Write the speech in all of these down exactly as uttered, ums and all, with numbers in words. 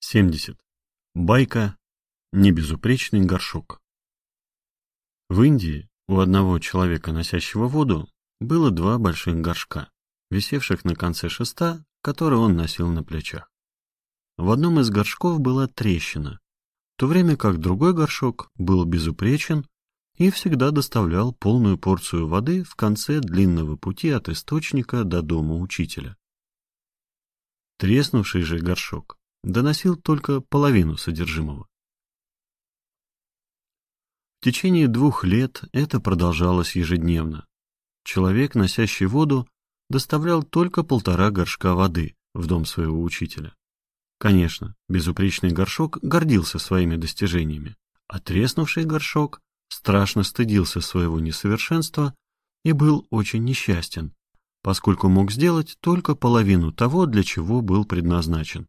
семьдесят. Байка «Небезупречный горшок». В Индии у одного человека, носящего воду, было два больших горшка, висевших на конце шеста, который он носил на плечах. В одном из горшков была трещина, в то время как другой горшок был безупречен и всегда доставлял полную порцию воды в конце длинного пути от источника до дома учителя. Треснувший же горшок доносил только половину содержимого. В течение двух лет это продолжалось ежедневно. Человек, носящий воду, доставлял только полтора горшка воды в дом своего учителя. Конечно, безупречный горшок гордился своими достижениями, а треснувший горшок страшно стыдился своего несовершенства и был очень несчастен, поскольку мог сделать только половину того, для чего был предназначен.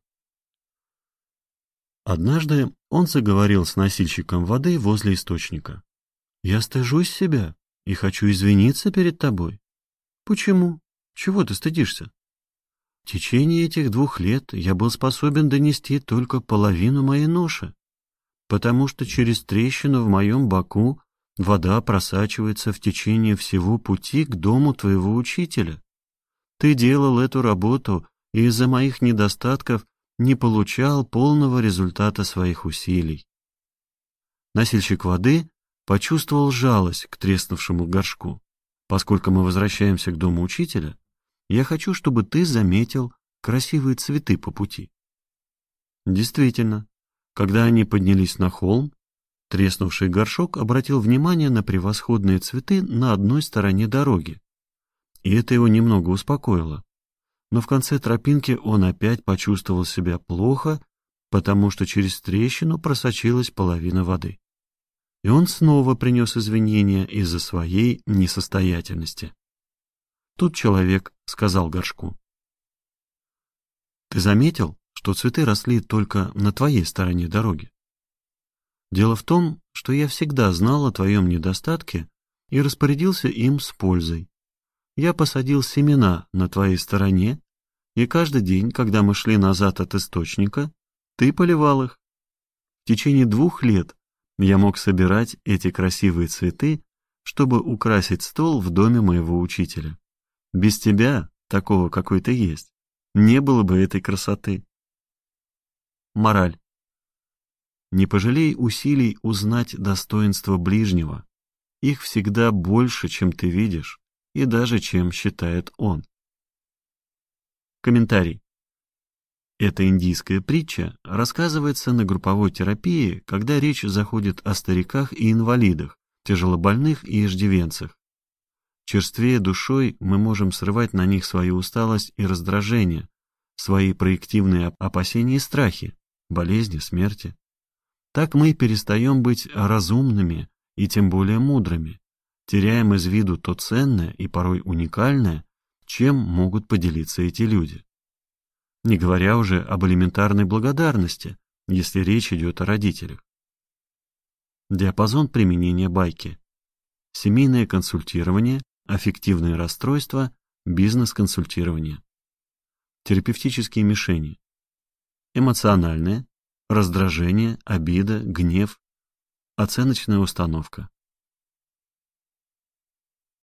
Однажды он заговорил с носильщиком воды возле источника. «Я стыжусь себя и хочу извиниться перед тобой». «Почему? Чего ты стыдишься?» «В течение этих двух лет я был способен донести только половину моей ноши, потому что через трещину в моем боку вода просачивается в течение всего пути к дому твоего учителя. Ты делал эту работу и из-за моих недостатков не получал полного результата своих усилий». Носильщик воды почувствовал жалость к треснувшему горшку. «Поскольку мы возвращаемся к дому учителя, я хочу, чтобы ты заметил красивые цветы по пути». Действительно, когда они поднялись на холм, треснувший горшок обратил внимание на превосходные цветы на одной стороне дороги, и это его немного успокоило. Но в конце тропинки он опять почувствовал себя плохо, потому что через трещину просочилась половина воды. И он снова принес извинения из-за своей несостоятельности. Тут человек сказал горшку: «Ты заметил, что цветы росли только на твоей стороне дороги? Дело в том, что я всегда знал о твоем недостатке и распорядился им с пользой. Я посадил семена на твоей стороне, и каждый день, когда мы шли назад от источника, ты поливал их. В течение двух лет я мог собирать эти красивые цветы, чтобы украсить стол в доме моего учителя. Без тебя, такого, какой ты есть, не было бы этой красоты». Мораль. Не пожалей усилий узнать достоинства ближнего. Их всегда больше, чем ты видишь, и даже чем считает он. Комментарий. Эта индийская притча рассказывается на групповой терапии, когда речь заходит о стариках и инвалидах, тяжелобольных и иждивенцах. Черствея душой, мы можем срывать на них свою усталость и раздражение, свои проективные опасения и страхи, болезни, смерти. Так мы перестаем быть разумными и тем более мудрыми, теряем из виду то ценное и порой уникальное, чем могут поделиться эти люди. Не говоря уже об элементарной благодарности, если речь идет о родителях. Диапазон применения байки. Семейное консультирование, аффективные расстройства, бизнес-консультирование. Терапевтические мишени. Эмоциональное, раздражение, обида, гнев, оценочная установка.